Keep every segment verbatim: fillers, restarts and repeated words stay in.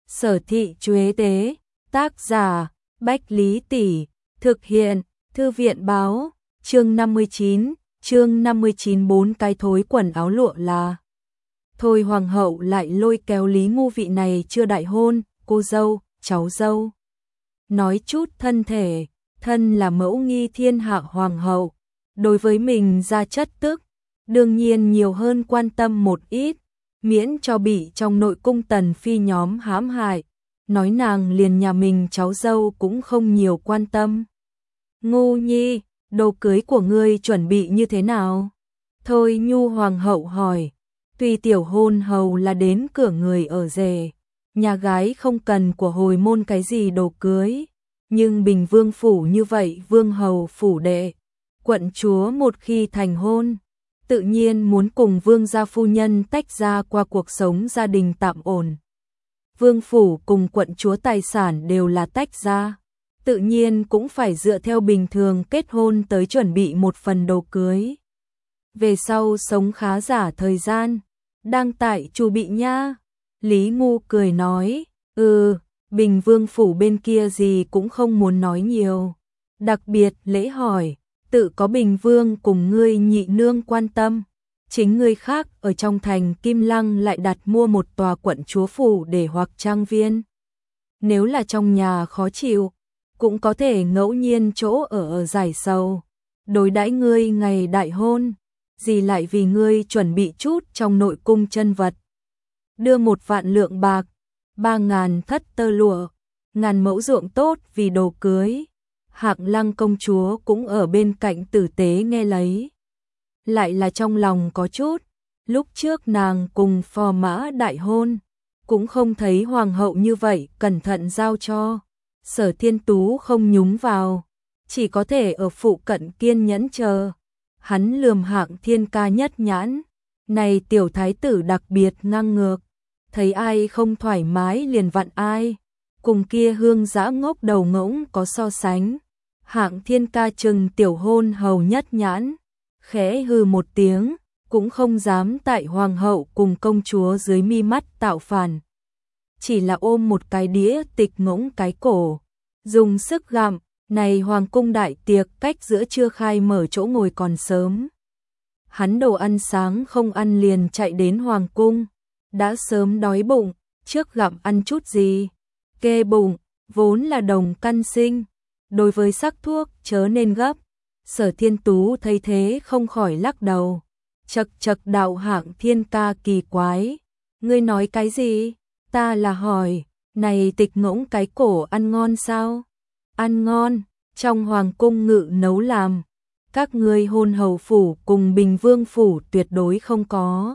Sở Thị Chuế Tế, tác giả, Bách Lý Tỷ, thực hiện, Thư viện báo, chương năm mươi chín, chương năm mươi chín bốn cái thối quần áo lụa là. Thôi hoàng hậu lại lôi kéo Lý Ngu vị này chưa đại hôn, cô dâu, cháu dâu. Nói chút thân thể, thân là mẫu nghi thiên hạ hoàng hậu, đối với mình ra chất tức, đương nhiên nhiều hơn quan tâm một ít, miễn cho bị trong nội cung tần phi nhóm hãm hại, nói nàng liền nhà mình cháu dâu cũng không nhiều quan tâm. Ngu nhi, đồ cưới của ngươi chuẩn bị như thế nào? Thôi Nhu hoàng hậu hỏi, tuy tiểu hôn hầu là đến cửa người ở rể, nhà gái không cần của hồi môn cái gì đồ cưới, nhưng bình vương phủ như vậy vương hầu phủ đệ, quận chúa một khi thành hôn, tự nhiên muốn cùng vương gia phu nhân tách ra qua cuộc sống gia đình tạm ổn. Vương phủ cùng quận chúa tài sản đều là tách ra, tự nhiên cũng phải dựa theo bình thường kết hôn tới chuẩn bị một phần đồ cưới. Về sau sống khá giả thời gian, đang tại chu bị nha. Lý Ngu cười nói, ừ, bình vương phủ bên kia gì cũng không muốn nói nhiều. Đặc biệt lễ hỏi, tự có bình vương cùng ngươi nhị nương quan tâm. Chính ngươi khác ở trong thành Kim Lăng lại đặt mua một tòa quận chúa phủ để hoặc trang viên. Nếu là trong nhà khó chịu, cũng có thể ngẫu nhiên chỗ ở ở giải sầu. Đối đãi ngươi ngày đại hôn, gì lại vì ngươi chuẩn bị chút trong nội cung chân vật. Đưa một vạn lượng bạc, ba ngàn thất tơ lụa, ngàn mẫu ruộng tốt vì đồ cưới. Hạng Lăng công chúa cũng ở bên cạnh tử tế nghe lấy. Lại là trong lòng có chút, lúc trước nàng cùng phò mã đại hôn, cũng không thấy hoàng hậu như vậy cẩn thận giao cho. Sở Thiên Tú không nhúng vào, chỉ có thể ở phụ cận kiên nhẫn chờ. Hắn lườm Hạng Thiên Ca nhất nhãn, này tiểu thái tử đặc biệt ngang ngược, thấy ai không thoải mái liền vặn ai, cùng kia hương dã ngốc đầu ngỗng có so sánh. Hạng Thiên Ca chừng tiểu hôn hầu nhất nhãn, khẽ hừ một tiếng, cũng không dám tại hoàng hậu cùng công chúa dưới mi mắt tạo phản. Chỉ là ôm một cái đĩa tịch ngỗng cái cổ, dùng sức gặm. Này hoàng cung đại tiệc cách giữa trưa khai mở chỗ ngồi còn sớm. Hắn đồ ăn sáng không ăn liền chạy đến hoàng cung, đã sớm đói bụng, trước gặm ăn chút gì. Kê bụng, vốn là đồng căn sinh, đối với sắc thuốc chớ nên gấp. Sở Thiên Tú thấy thế không khỏi lắc đầu, chật chật đạo Hạng Thiên Ca kỳ quái. Ngươi nói cái gì? Ta là hỏi, này tịch ngỗng cái cổ ăn ngon sao? Ăn ngon, trong hoàng cung ngự nấu làm, các ngươi hôn hầu phủ cùng bình vương phủ tuyệt đối không có.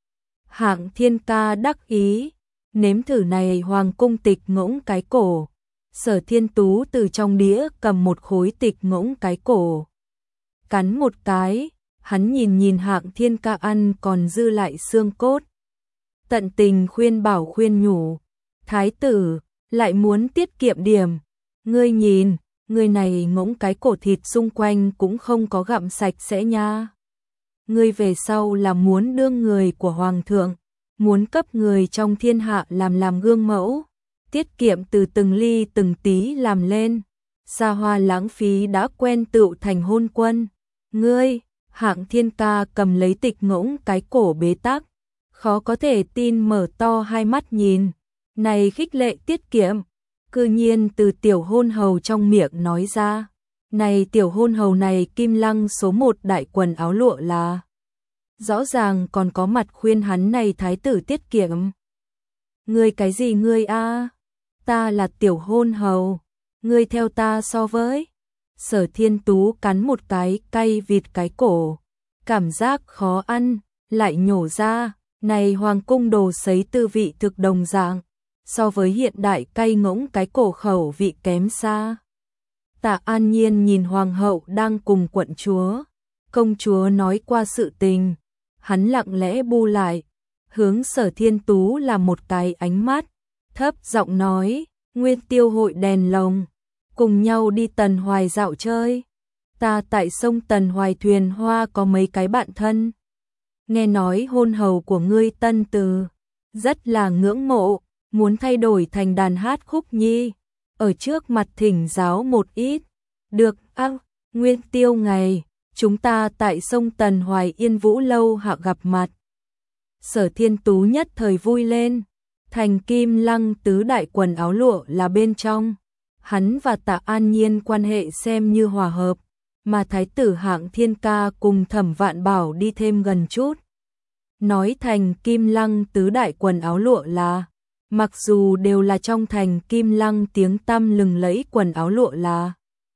Hạng Thiên Ca đắc ý, nếm thử này hoàng cung tịch ngỗng cái cổ. Sở Thiên Tú từ trong đĩa cầm một khối tịch ngỗng cái cổ, cắn một cái, hắn nhìn nhìn Hạng Thiên Ca ăn còn dư lại xương cốt. Tận tình khuyên bảo khuyên nhủ, thái tử, lại muốn tiết kiệm điểm. Ngươi nhìn, người này ngỗng cái cổ thịt xung quanh cũng không có gặm sạch sẽ nha. Ngươi về sau là muốn đương người của hoàng thượng, muốn cấp người trong thiên hạ làm làm gương mẫu, tiết kiệm từ từng ly từng tí làm lên, xa hoa lãng phí đã quen tựu thành hôn quân. Ngươi, Hạng Thiên Ca cầm lấy tịch ngỗng cái cổ bế tắc, khó có thể tin mở to hai mắt nhìn, này khích lệ tiết kiệm. Cư nhiên từ tiểu hôn hầu trong miệng nói ra, này tiểu hôn hầu này Kim Lăng số một đại quần áo lụa là. Rõ ràng còn có mặt khuyên hắn này thái tử tiết kiệm. Ngươi cái gì ngươi a? Ta là tiểu hôn hầu, ngươi theo ta so với. Sở Thiên Tú cắn một cái cay vịt cái cổ, cảm giác khó ăn, lại nhổ ra, này hoàng cung đồ sấy tư vị thực đồng dạng. So với hiện đại cay ngỗng cái cổ khẩu vị kém xa. Tạ An Nhiên nhìn hoàng hậu đang cùng quận chúa, công chúa nói qua sự tình, hắn lặng lẽ bu lại, hướng Sở Thiên Tú là một cái ánh mắt, thấp giọng nói, nguyên tiêu hội đèn lồng, cùng nhau đi Tần Hoài dạo chơi. Ta tại sông Tần Hoài thuyền hoa có mấy cái bạn thân. Nghe nói hôn hầu của ngươi Tân Từ, rất là ngưỡng mộ. muốn thay đổi thành đàn hát khúc nhi, ở trước mặt thỉnh giáo một ít. Được, ác, Nguyên Tiêu ngày, chúng ta tại sông Tần Hoài Yên Vũ Lâu hạ gặp mặt. Sở Thiên Tú nhất thời vui lên, thành Kim Lăng tứ đại quần áo lụa là bên trong. Hắn và Tạ An Nhiên quan hệ xem như hòa hợp, mà Thái tử Hạng Thiên Ca cùng Thẩm Vạn Bảo đi thêm gần chút. Nói thành Kim Lăng tứ đại quần áo lụa là, mặc dù đều là trong thành Kim Lăng tiếng tăm lừng lẫy quần áo lụa là,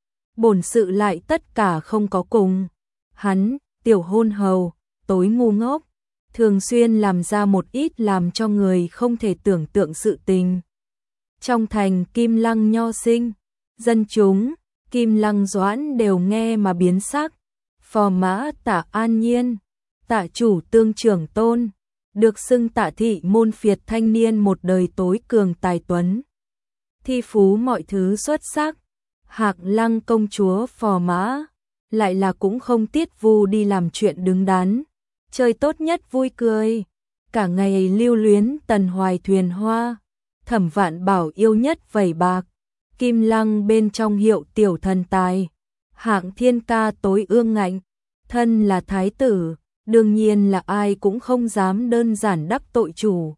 bổn sự lại tất cả không có cùng. Hắn, tiểu hôn hầu, tối ngu ngốc, thường xuyên làm ra một ít làm cho người không thể tưởng tượng sự tình. Trong thành Kim Lăng nho sinh, dân chúng, Kim Lăng Doãn đều nghe mà biến sắc. Phò mã Tạ An Nhiên, Tạ chủ tương trưởng tôn, được xưng Tạ thị môn phiệt thanh niên một đời tối cường tài tuấn, thi phú mọi thứ xuất sắc. Hạc Lăng công chúa phò mã, lại là cũng không tiết vu đi làm chuyện đứng đắn, chơi tốt nhất vui cười, cả ngày lưu luyến Tần Hoài thuyền hoa. Thẩm Vạn Bảo yêu nhất vẩy bạc, Kim Lăng bên trong hiệu tiểu thần tài. Hạng Thiên Ca tối ương ngạnh, thân là thái tử, đương nhiên là ai cũng không dám đơn giản đắc tội chủ.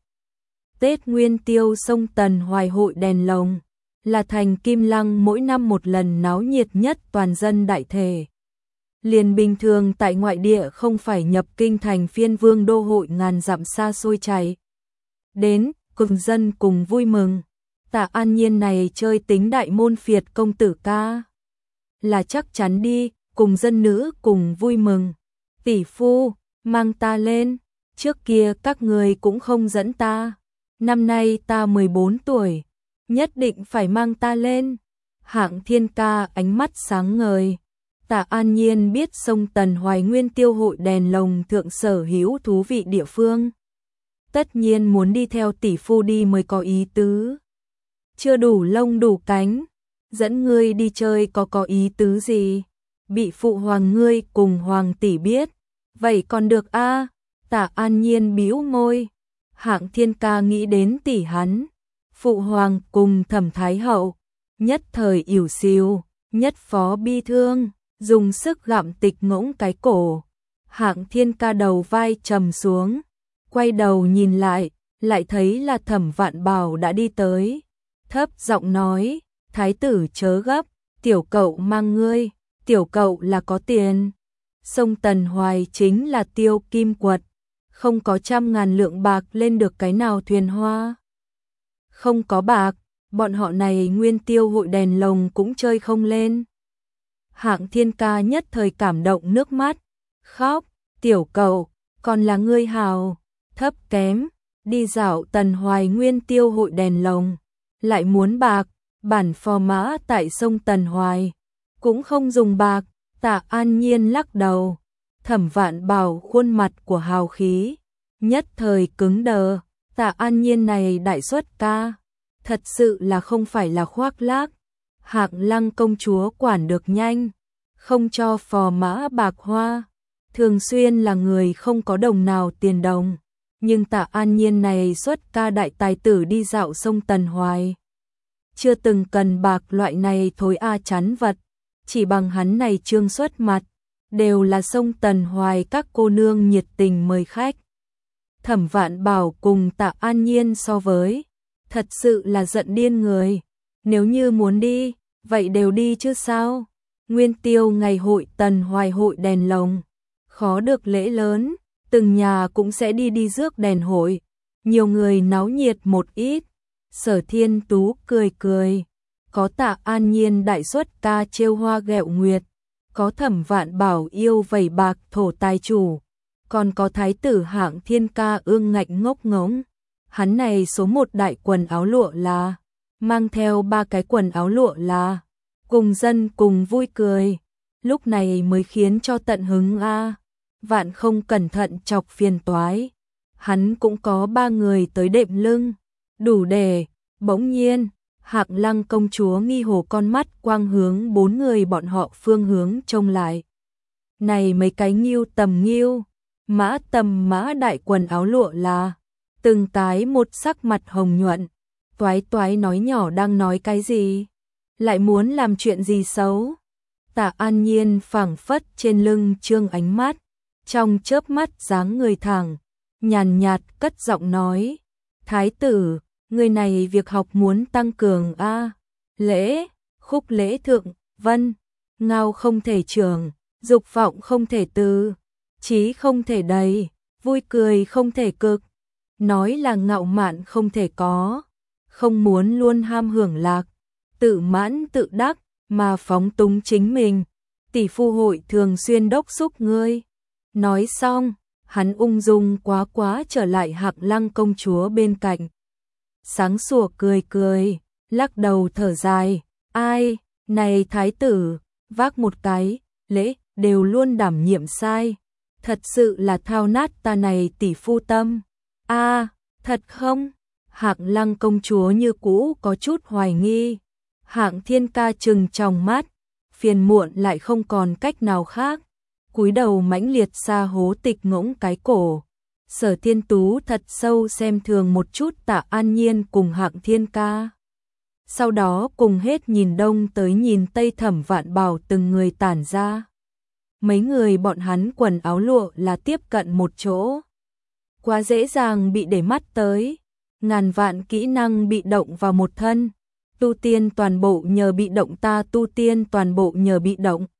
Tết Nguyên Tiêu sông Tần Hoài hội đèn lồng, là thành Kim Lăng mỗi năm một lần náo nhiệt nhất toàn dân đại thể. Liền bình thường tại ngoại địa không phải nhập kinh thành phiên vương đô hội ngàn dặm xa xôi chạy đến, cùng dân cùng vui mừng. Tạ An Nhiên này chơi tính đại môn phiệt công tử ca, là chắc chắn đi, cùng dân nữ cùng vui mừng. Tỷ phu, mang ta lên, trước kia các người cũng không dẫn ta, năm nay ta mười bốn tuổi, nhất định phải mang ta lên. Hạng Thiên Ca ánh mắt sáng ngời. Tạ An Nhiên biết sông Tần Hoài Nguyên Tiêu hội đèn lồng thượng sở hữu thú vị địa phương, tất nhiên muốn đi theo tỷ phu đi mới có ý tứ. Chưa đủ lông đủ cánh, dẫn ngươi đi chơi có có ý tứ gì? Bị phụ hoàng ngươi cùng hoàng tỷ biết, vậy còn được a? À? Tạ An Nhiên bĩu môi. Hạng Thiên Ca nghĩ đến tỷ hắn, phụ hoàng cùng Thẩm Thái hậu, nhất thời ỉu xìu, nhất phó bi thương, dùng sức gặm tịch ngỗng cái cổ. Hạng Thiên Ca đầu vai trầm xuống, quay đầu nhìn lại, lại thấy là Thẩm Vạn Bảo đã đi tới, thấp giọng nói, thái tử chớ gấp, tiểu cậu mang ngươi, tiểu cậu là có tiền. Sông Tần Hoài chính là tiêu kim quật, không có trăm ngàn lượng bạc lên được cái nào thuyền hoa. Không có bạc, bọn họ này Nguyên Tiêu hội đèn lồng cũng chơi không lên. Hạng Thiên Ca nhất thời cảm động nước mắt, khóc, tiểu cậu, còn là ngươi hào, thấp kém, đi dạo Tần Hoài Nguyên Tiêu hội đèn lồng, lại muốn bạc, bản phò mã tại sông Tần Hoài, cũng không dùng bạc. Tạ An Nhiên lắc đầu. Thẩm Vạn Bảo khuôn mặt của hào khí, nhất thời cứng đờ. Tạ An Nhiên này đại xuất ca, thật sự là không phải là khoác lác. Hạng Lăng công chúa quản được nhanh, không cho phò mã bạc hoa, thường xuyên là người không có đồng nào tiền đồng. Nhưng Tạ An Nhiên này xuất ca đại tài tử đi dạo sông Tần Hoài, chưa từng cần bạc loại này thối a chán vật, chỉ bằng hắn này trương xuất mặt, đều là sông Tần Hoài các cô nương nhiệt tình mời khách. Thẩm Vạn Bảo cùng Tạ An Nhiên so với, thật sự là giận điên người. Nếu như muốn đi, vậy đều đi chứ sao? Nguyên Tiêu ngày hội Tần Hoài hội đèn lồng, khó được lễ lớn, từng nhà cũng sẽ đi đi rước đèn hội, nhiều người náo nhiệt một ít. Sở Thiên Tú cười cười, có Tạ An Nhiên đại xuất ca trêu hoa ghẹo nguyệt, có Thẩm Vạn Bảo yêu vẩy bạc thổ tài chủ, còn có Thái tử Hạng Thiên Ca ương ngạnh ngốc ngống. Hắn này số một đại quần áo lụa là, mang theo ba cái quần áo lụa là, cùng dân cùng vui cười, lúc này mới khiến cho tận hứng a. À. Vạn không cẩn thận chọc phiền toái, hắn cũng có ba người tới đệm lưng, đủ để. Bỗng nhiên, Hạng Lăng công chúa nghi hồ con mắt quang hướng bốn người bọn họ phương hướng trông lại. Này mấy cái nghiêu tầm nghiêu, mã tầm mã đại quần áo lụa là, từng cái một sắc mặt hồng nhuận, Toái toái nói nhỏ đang nói cái gì? Lại muốn làm chuyện gì xấu? Tạ An Nhiên phảng phất trên lưng Trương ánh mắt, trong chớp mắt dáng người thẳng, nhàn nhạt cất giọng nói, thái tử, người này việc học muốn tăng cường a, lễ, khúc lễ thượng, vân, ngao không thể trường, dục vọng không thể từ, trí không thể đầy, vui cười không thể cực, nói là ngạo mạn không thể có, không muốn luôn ham hưởng lạc, tự mãn tự đắc mà phóng túng chính mình. Tỷ phu hội thường xuyên đốc xúc ngươi. Nói xong, hắn ung dung quá quá trở lại Hạc Lăng công chúa bên cạnh. Sáng sủa cười cười, lắc đầu thở dài, ai, này thái tử, vác một cái, lễ, đều luôn đảm nhiệm sai. Thật sự là thao nát ta này tỷ phu tâm. A, thật không? Hạc Lăng công chúa như cũ có chút hoài nghi. Hạng Thiên Ca trừng trong mắt, phiền muộn lại không còn cách nào khác, cúi đầu mãnh liệt xa hố tịch ngỗng cái cổ. Sở Thiên Tú thật sâu xem thường một chút Tạ An Nhiên cùng Hạng Thiên Ca. Sau đó cùng hết nhìn đông tới nhìn tây Thẩm Vạn Bảo từng người tản ra. Mấy người bọn hắn quần áo lụa là tiếp cận một chỗ. Quá dễ dàng bị để mắt tới, ngàn vạn kỹ năng bị động vào một thân. Tu tiên toàn bộ nhờ bị động ta tu tiên toàn bộ nhờ bị động.